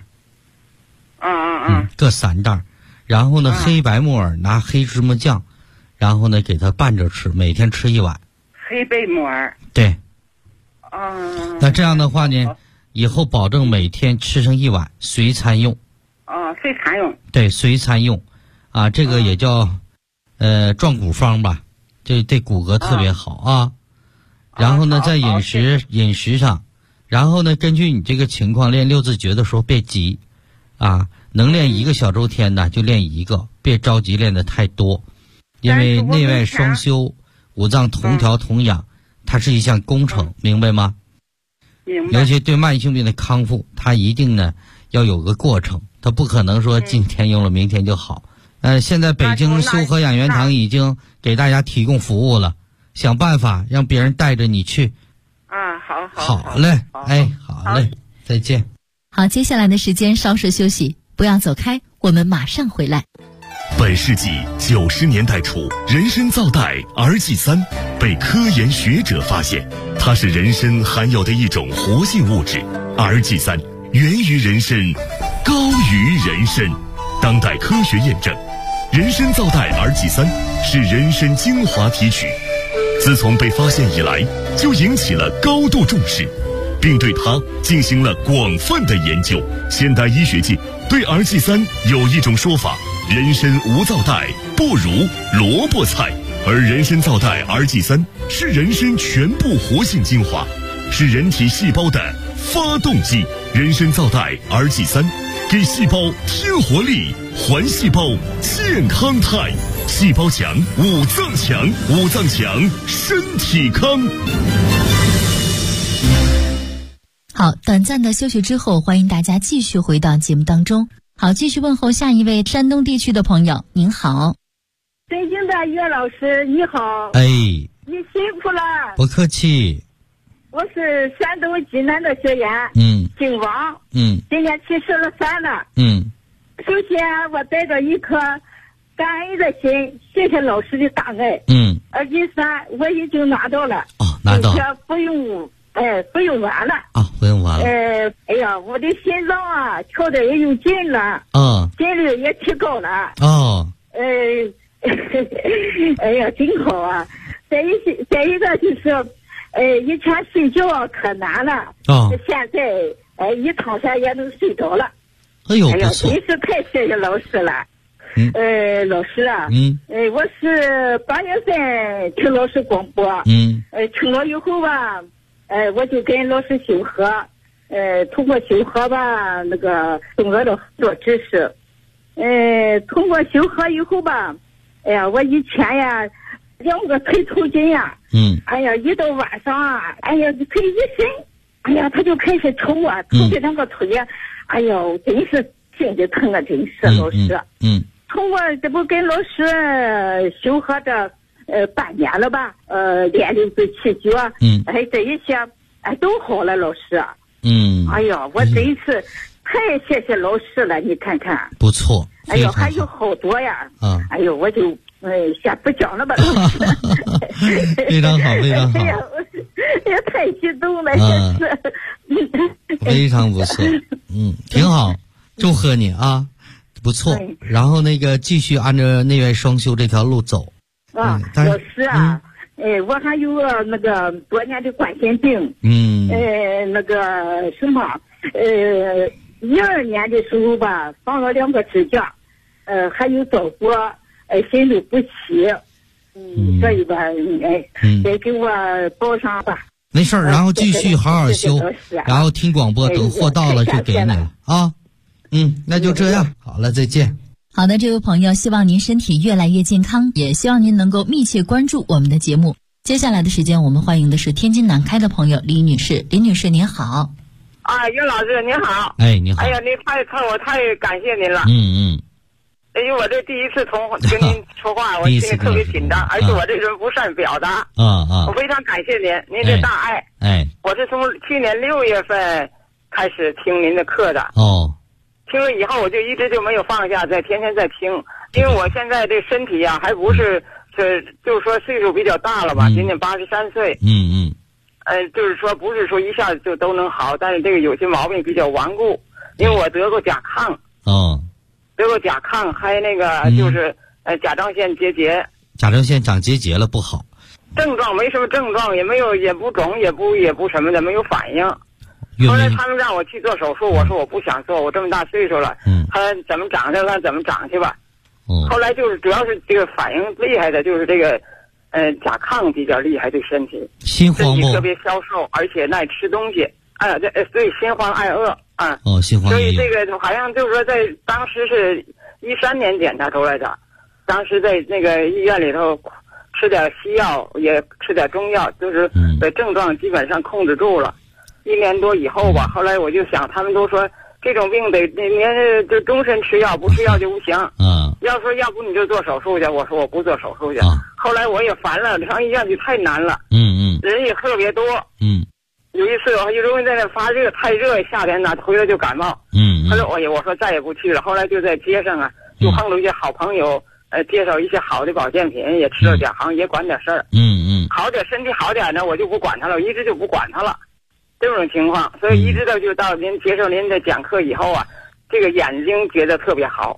各3袋。然后呢，黑白木耳拿黑芝麻酱，然后呢给它拌着吃，每天吃1碗。 黑白木耳。 对。那这样的话呢，以后保证每天吃上1碗，随餐用。 随餐用。对， 随餐用。这个也叫壮骨方吧，这对骨骼特别好啊。然后呢，在饮食上，然后呢，根据你这个情况练6字诀的时候别急能练1个小周天的就练1个，别着急练得太多，因为内外双修，5脏同调同养，它是一项工程，明白吗？ 明白。 尤其对慢性病的康复，它一定呢要有个过程，它不可能说今天用了明天就好。现在北京修和养元堂已经给大家提供服务了，想办法让别人带着你去。好嘞，好嘞，再见。 好，接下来的时间稍事休息，不要走开，我们马上回来。 本世纪90年代初，人参皂苷 RG3 被科研学者发现，它是人参含有的一种活性物质。RG3 源于人参，高于人参。当代科学验证，人参皂苷 RG3 是人参精华提取，自从被发现以来，就引起了高度重视，并对它进行了广泛的研究。现代医学界对 RG3 有一种说法：人参无皂苷不如萝卜菜，而人参皂苷 RG3 是人参全部活性精华，是人体细胞的发动机。人参皂苷 RG3 给细胞添活力，还细胞健康态，细胞强，五脏强，五脏强，身体康。 好，短暂的休息之后，欢迎大家继续回到节目当中。好，继续问候下一位山东地区的朋友，您好。 北京的岳老师你好。 你辛苦了。 不客气。 我是山东济南的学员，姓王，今年73了，首先我带着一颗感恩的心，谢谢老师的大爱，RG3我已经拿到了， 拿到， 不用完了， 不用完了， 哎呀，我的心脏啊跳得也有劲了，心率也提高了，哎呀，真好啊！再一个就是。以前睡觉可难了，现在一躺下也能睡着了。 哎呦，不错！ 真是太谢谢老师了。老师啊，我是8月份听老师广播，听了以后吧，我就跟老师修和，通过修和吧，那个懂得了很多知识。通过修和以后吧，哎呀，我以前呀。2个腿抽筋呀，哎呀，一到晚上啊，哎呀，腿一伸，哎呀，他就开始抽啊，抽的那个腿呀，哎呦，真是心里疼啊，真是老师。通过这不跟老师修和这半年了吧，练6字气脚，这一些都好了，老师。哎呀，我真是太谢谢老师了，你看看。 不错。 哎呦，还有好多呀。哎呦，我就。先不讲了吧，老师。 非常好，非常好。 哎呀，也太激动了，真是。 非常不错，挺好，祝贺你啊，不错。然后那个继续按照内外双修这条路走。 老师啊，我还有那个多年的冠心病。那个什么，12年的时候吧，放了2个支架，还有照过。心律不齐，所以吧，得给我报上吧。 没事儿，然后继续好好修，然后听广播，等货到了就给你了啊。那就这样，好了，再见。 好的，这位朋友，希望您身体越来越健康，也希望您能够密切关注我们的节目。接下来的时间，我们欢迎的是天津南开的朋友李女士。李女士您好。 岳老师您好。 你好。 哎呀，我太感谢您了。因为我这第一次跟您说话，我心里特别紧张，而且我这人不善表达。我非常感谢您的大爱。我是从去年6月份开始听您的课的。听了以后我就一直就没有放下，天天在听。因为我现在这身体啊，还不是就是说岁数比较大了吧，今年83岁。就是说不是说一下子就都能好，但是这个有些毛病比较顽固，因为我得过甲亢。得过甲亢，还那个就是甲状腺结节。 甲状腺长结节了不好。 症状没什么症状，也没有，也不肿，也不什么的，没有反应。后来他们让我去做手术，我说我不想做，我这么大岁数了，他怎么长就怎么长去吧。后来就是主要是这个反应厉害的，就是这个甲亢比较厉害，对身体心慌不？ 特别消瘦，而且爱吃东西。对，心慌爱饿啊。 心慌。 所以这个好像就是说，在当时是13年检查出来的，当时在那个医院里头吃点西药，也吃点中药，就是症状基本上控制住了。1年多以后吧，后来我就想，他们都说这种病得您就终身吃药，不吃药就不行。要说要不你就做手术去，我说我不做手术去。后来我也烦了，上医院去太难了。人也特别多。有一次我容易在那发热，太热，夏天呢回来就感冒。后来我说再也不去了。后来就在街上啊，就碰到一些好朋友，介绍一些好的保健品，也吃了点，好像也管点事儿。好点，身体好点呢，我就不管他了，我一直就不管他了。这种情况，所以一直就到您接受您的讲课以后啊，这个眼睛觉得特别好。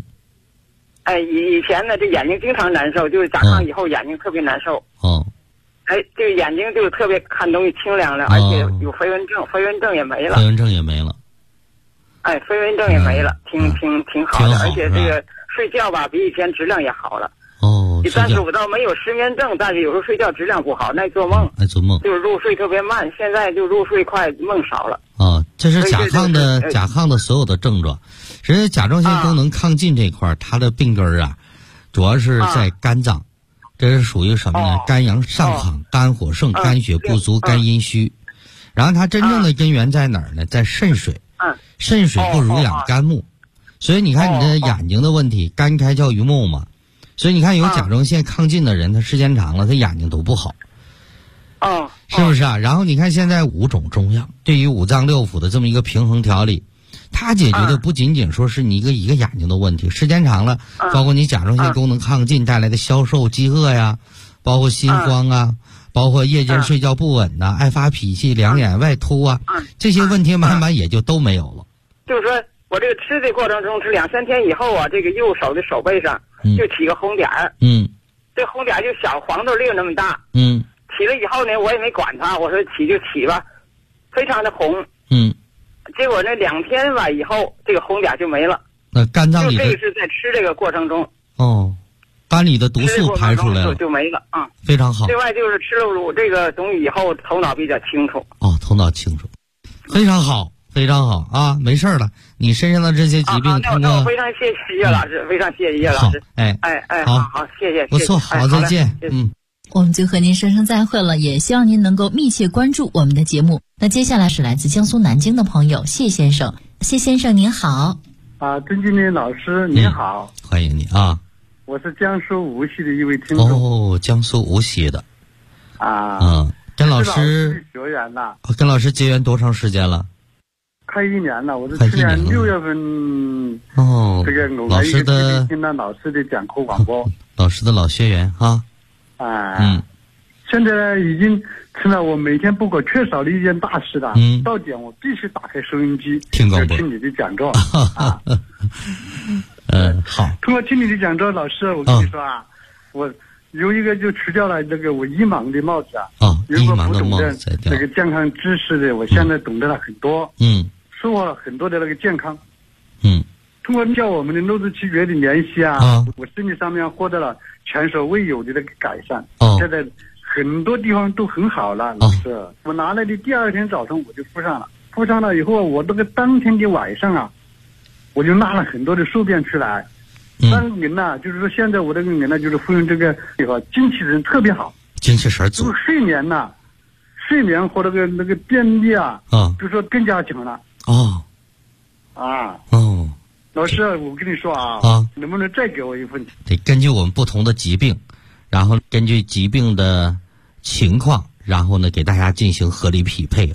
以前呢，这眼睛经常难受，就是甲亢以后眼睛特别难受。这个眼睛就特别看东西清亮了，而且有飞蚊症，飞蚊症也没了。 飞蚊症也没了。 飞蚊症也没了，挺好的，而且这个睡觉吧，比以前质量也好了。但是我倒没有失眠症，但是有时候睡觉质量不好，爱做梦。就是入睡特别慢，现在就入睡快，梦少了。 这是甲亢的所有的症状。实际甲状腺功能亢进这块，它的病根啊，主要是在肝脏。这是属于什么呢？肝阳上亢、肝火盛、肝血不足、肝阴虚。然后它真正的根源在哪儿呢？在肾水。肾水不濡养肝木，所以你看你的眼睛的问题，肝开窍于目嘛。所以你看有甲状腺亢进的人，他时间长了，他眼睛都不好。是不是啊？然后你看现在5种中药对于五脏六腑的这么一个平衡调理，它解决的不仅仅说是你一个眼睛的问题，时间长了，包括你甲状腺功能亢进带来的消瘦、饥饿呀，包括心慌啊，包括夜间睡觉不稳呐，爱发脾气、两眼外凸啊，这些问题慢慢也就都没有了。 就是说我这个吃的过程中，吃2-3天以后啊，这个右手的手背上就起个红点儿。这红点儿就小黄豆粒那么大。起了以后呢，我也没管它，我说起就起吧，非常的红。结果那2天吧以后，这个红点就没了。 那肝脏里的就这个是在吃这个过程中。 肝里的毒素排出来了， 就没了。 非常好。 另外就是吃了乳这个东西以后，头脑比较清楚。 头脑清楚，非常好，非常好啊！没事了，你身上的这些疾病， 那我非常谢谢叶老师，非常谢谢叶老师。好，谢谢。 不错，好，再见。 我们就和您说声再会了，也希望您能够密切关注我们的节目。那接下来是来自江苏南京的朋友谢先生，谢先生您好。 曾经理老师您好， 欢迎你啊。 我是江苏无锡的一位听众。 江苏无锡的。跟老师学员了。 跟老师结缘多长时间了？ 快1年了，我是去年6月份。这个老师的听到老师的讲课广播。 老师的老学员哈。 现在已经成了我每天不可缺少的一件大事了。到点我必须打开收音机，听你的讲座。 好。 通过听你的讲座，老师，我跟你说我有一个就除掉了这个我一盲的帽子如果不懂得这个健康知识的，我现在懂得了很多。收获了很多的那个健康。通过叫我们的肉质奇诀的联系我身体上面获得了前所未有的那个改善。现在很多地方都很好了，老师。我拿来的第2天早晨我就敷上了，敷上了以后，我这个当天的晚上我就拉了很多的宿便出来。那个人就是说现在我这个人就是服用这个以后，精气神特别好， 精气神足。 睡眠和那个便秘就说更加强了。老师，我跟你说能不能再给我一份？ 得根据我们不同的疾病，然后根据疾病的情况，然后呢给大家进行合理匹配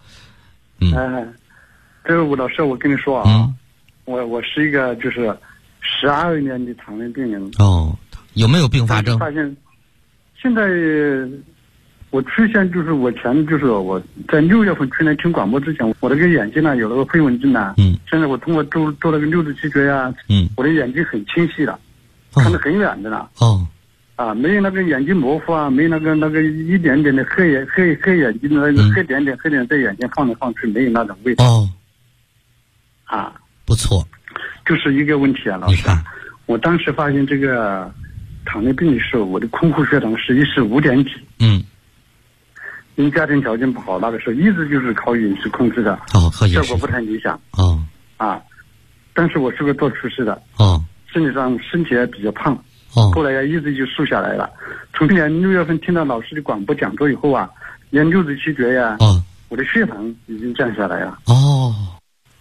这个老师，我跟你说我是一个就是12年的糖尿病人。 有没有并发症？ 发现现在我出现就是我在6月份去年听广播之前，我这个眼睛有了个飞蚊症现在我通过做那个六字奇诀我的眼睛很清晰了，看得很远的了。没有那个眼睛模糊没有那个一点点的黑眼睛的那个黑点点在眼睛放来放去，没有那种味道。 不错， 就是一个问题老师。我当时发现这个糖尿病的时候，我的空腹血糖实际是5.几。因为家庭条件不好，那个时候一直就是靠饮食控制的，效果不太理想。但是我是个做厨师的，身体也比较胖，后来一直就瘦下来了。从去年6月份听到老师的广播讲座以后研究的奇诀我的血糖已经降下来了。 对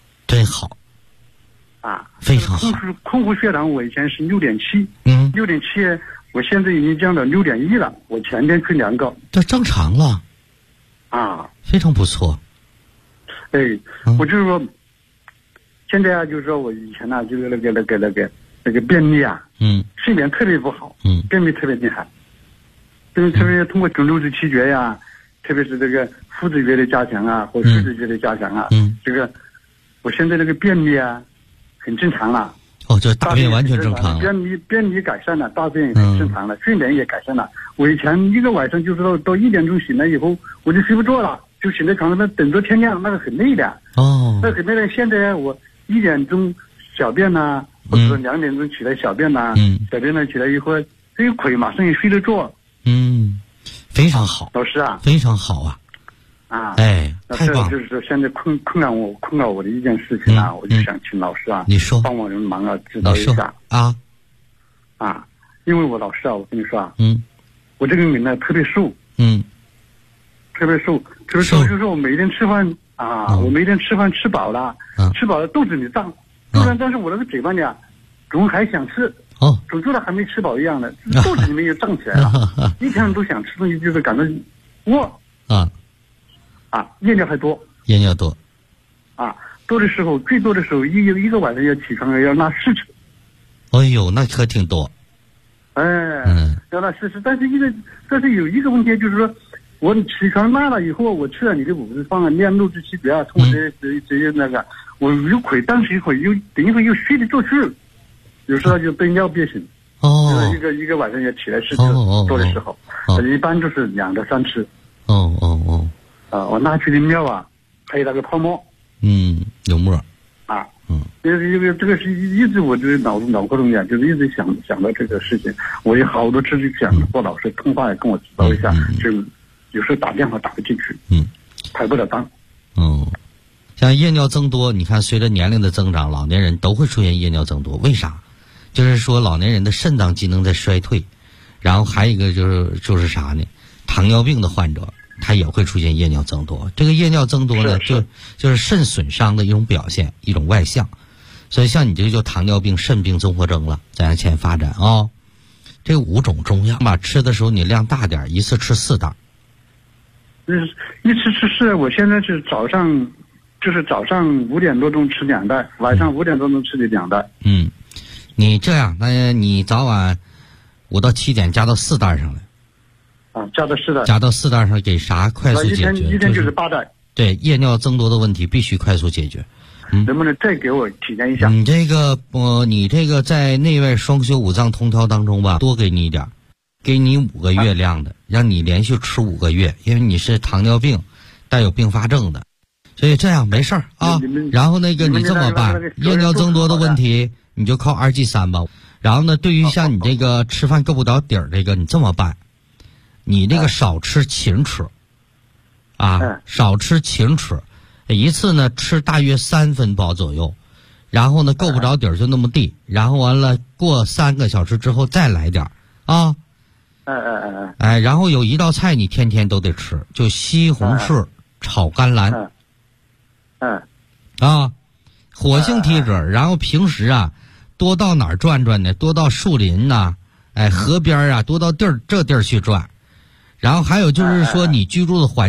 真好。非常好。 空腹血糖我以前是6.7，6.7，我现在已经降到6.1了。我前天去量过， 这正常了。非常不错。 我就是说，现在啊，就是说我以前呢，就是那个便秘啊，睡眠特别不好，便秘特别厉害，特别通过种子七诀呀，特别是这个父子诀的加强啊，或世子诀的加强啊，这个我现在这个便秘啊，很正常了。 就是大便完全正常了。 便秘改善了，大便也很正常了，睡眠也改善了。我以前一个晚上就是到1点钟醒来以后，我就睡不着了。就醒在床上，那等着天亮，那个很累的。那很累的。现在我1点钟小便呐，或者说2点钟起来小便呐，小便呢起来以后，这个腿马上也睡得着。 非常好， 老师啊， 非常好啊。太棒了！ 就是说现在困扰我的一件事情啊，我就想请老师啊， 你说帮我人忙啊，指导一下因为我老师啊，我跟你说啊，我这个人呢特别瘦，特别瘦，就是我每天吃饭我每天吃饭吃饱了，肚子里胀，但是我那个嘴巴里啊，总还想吃，总觉得还没吃饱一样的，肚子里面又胀起来了，一天都想吃东西，就是感到饿夜尿还多，多的时候，最多的时候一个晚上要起床要拉4次， 那可挺多， 要拉4次，但是有一个问题就是说。我起床拉了以后，我吃了你的5日方案，练6至7诀啊，通过这些那个，我有会当时一会又等一会又睡得着去，有时候就被尿憋醒，就是一个晚上要起来4次多的时候，一般就是2到3次。我拉出的尿啊，还有那个泡沫， 有沫因为这个是一直我这脑壳中间就是一直想到这个事情，我有好多次就想和老师通话也跟我指导一下，就有时候打电话打不进去，排不了单。 像夜尿增多，你看随着年龄的增长，老年人都会出现夜尿增多，为啥？就是说老年人的肾脏机能在衰退，然后还有一个就是啥呢？糖尿病的患者他也会出现夜尿增多。这个夜尿增多呢，就是肾损伤的一种表现，一种外象。所以像你这个就糖尿病、肾病综合征了，在向前发展这5种中药吧，吃的时候你量大点，一次吃4袋。 一次吃4，我现在是早上5点多钟吃2袋，晚上5点多钟吃的2袋。 你这样，那你早晚5到7点加到4袋上来。 加到4袋。 加到4袋上给啥快速解决？ 一天就是8袋。 对，夜尿增多的问题必须快速解决。 能不能再给我体验一下？ 你这个在内外双修5脏通调当中吧，多给你一点，给你5个月量的，让你连续吃5个月，因为你是糖尿病带有并发症的，所以这样没事儿然后你这么办，夜尿增多的问题你就靠2G3吧。然后呢，对于像你这个吃饭够不着底儿这个，你这么办，你这个少吃勤吃少吃勤吃。一次呢吃大约3分饱左右，然后呢够不着底儿就那么地，然后完了过3个小时之后再来点然后有一道菜你天天都得吃，就西红柿炒甘蓝火性体质，然后平时多到哪儿转转呢？多到树林河边多到这地儿去转，然后还有就是说你居住的环